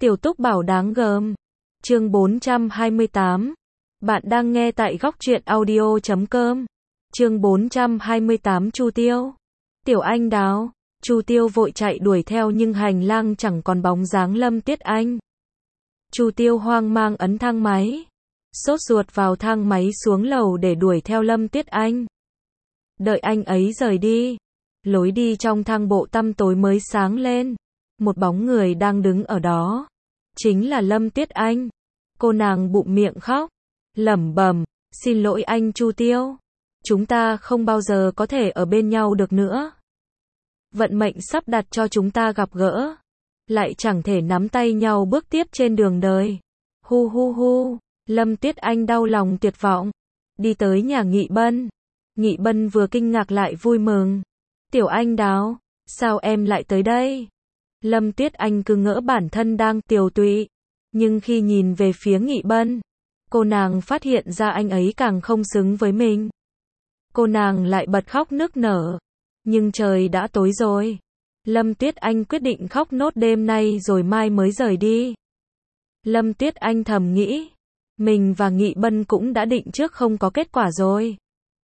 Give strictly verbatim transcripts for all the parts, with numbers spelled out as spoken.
Tiểu Túc Bảo đáng gờm. Chương bốn trăm hai mươi tám. Bạn đang nghe tại góc truyện audio chấm com. Chương bốn trăm hai mươi tám. Chu Tiêu. Tiểu Anh Đào. Chu Tiêu vội chạy đuổi theo nhưng hành lang chẳng còn bóng dáng Lâm Tiết Anh. Chu Tiêu hoang mang ấn thang máy, sốt ruột vào thang máy xuống lầu để đuổi theo Lâm Tiết Anh. Đợi anh ấy rời đi, lối đi trong thang bộ tăm tối mới sáng lên. Một bóng người đang đứng ở đó, chính là Lâm Tiết Anh. Cô nàng bụng miệng khóc, lẩm bẩm, "Xin lỗi anh Chu Tiêu, chúng ta không bao giờ có thể ở bên nhau được nữa. Vận mệnh sắp đặt cho chúng ta gặp gỡ, lại chẳng thể nắm tay nhau bước tiếp trên đường đời." Hu hu hu, Lâm Tiết Anh đau lòng tuyệt vọng, đi tới nhà Nghị Bân. Nghị Bân vừa kinh ngạc lại vui mừng. "Tiểu Anh Đào, sao em lại tới đây?" Lâm Tiết Anh cứ ngỡ bản thân đang tiều tụy, nhưng khi nhìn về phía Nghị Bân, cô nàng phát hiện ra anh ấy càng không xứng với mình. Cô nàng lại bật khóc nức nở, nhưng trời đã tối rồi. Lâm Tiết Anh quyết định khóc nốt đêm nay rồi mai mới rời đi. Lâm Tiết Anh thầm nghĩ, mình và Nghị Bân cũng đã định trước không có kết quả rồi.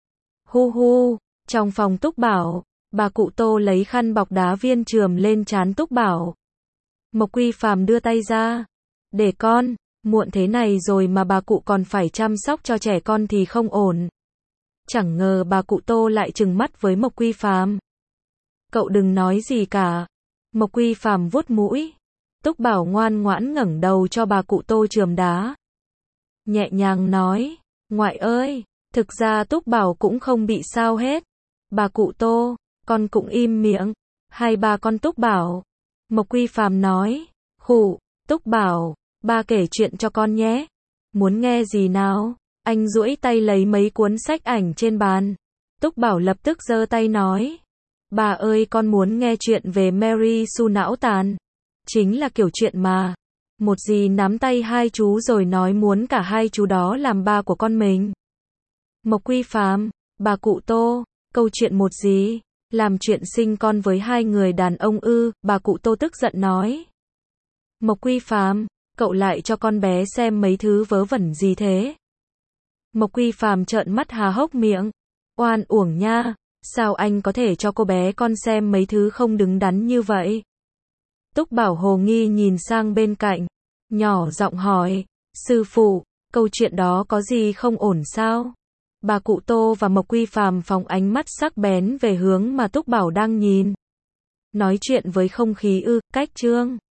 Hu hu, trong phòng Túc Bảo, bà cụ Tô lấy khăn bọc đá viên chườm lên trán Túc Bảo. Mộc Quy Phàm đưa tay ra, "Để con, muộn thế này rồi mà bà cụ còn phải chăm sóc cho trẻ con thì không ổn." Chẳng ngờ bà cụ Tô lại trừng mắt với Mộc Quy Phàm. "Cậu đừng nói gì cả." Mộc Quy Phàm vuốt mũi. Túc Bảo ngoan ngoãn ngẩng đầu cho bà cụ Tô chườm đá, nhẹ nhàng nói, "Ngoại ơi." Thực ra Túc Bảo cũng không bị sao hết. "Bà cụ Tô, con cũng im miệng." "Hai ba con Túc Bảo." Mộc Quy Phàm nói. "Khụ, Túc Bảo, ba kể chuyện cho con nhé." "Muốn nghe gì nào?" Anh duỗi tay lấy mấy cuốn sách ảnh trên bàn. Túc Bảo lập tức giơ tay nói, "Bà ơi, con muốn nghe chuyện về Mary Sue não tàn." Chính là kiểu chuyện mà một dì nắm tay hai chú rồi nói muốn cả hai chú đó làm ba của con mình. Mộc Quy Phàm, "Bà cụ Tô, câu chuyện một dì làm chuyện sinh con với hai người đàn ông ư?" Bà cụ Tô tức giận nói. "Mộc Quy Phàm, cậu lại cho con bé xem mấy thứ vớ vẩn gì thế?" Mộc Quy Phàm trợn mắt há hốc miệng. "Oan uổng nha, sao anh có thể cho cô bé con xem mấy thứ không đứng đắn như vậy?" Túc Bảo hồ nghi nhìn sang bên cạnh, nhỏ giọng hỏi, "Sư phụ, câu chuyện đó có gì không ổn sao?" Bà cụ Tô và Mộc Quy Phàm phóng ánh mắt sắc bén về hướng mà Túc Bảo đang nhìn. "Nói chuyện với không khí ư?" Cách chương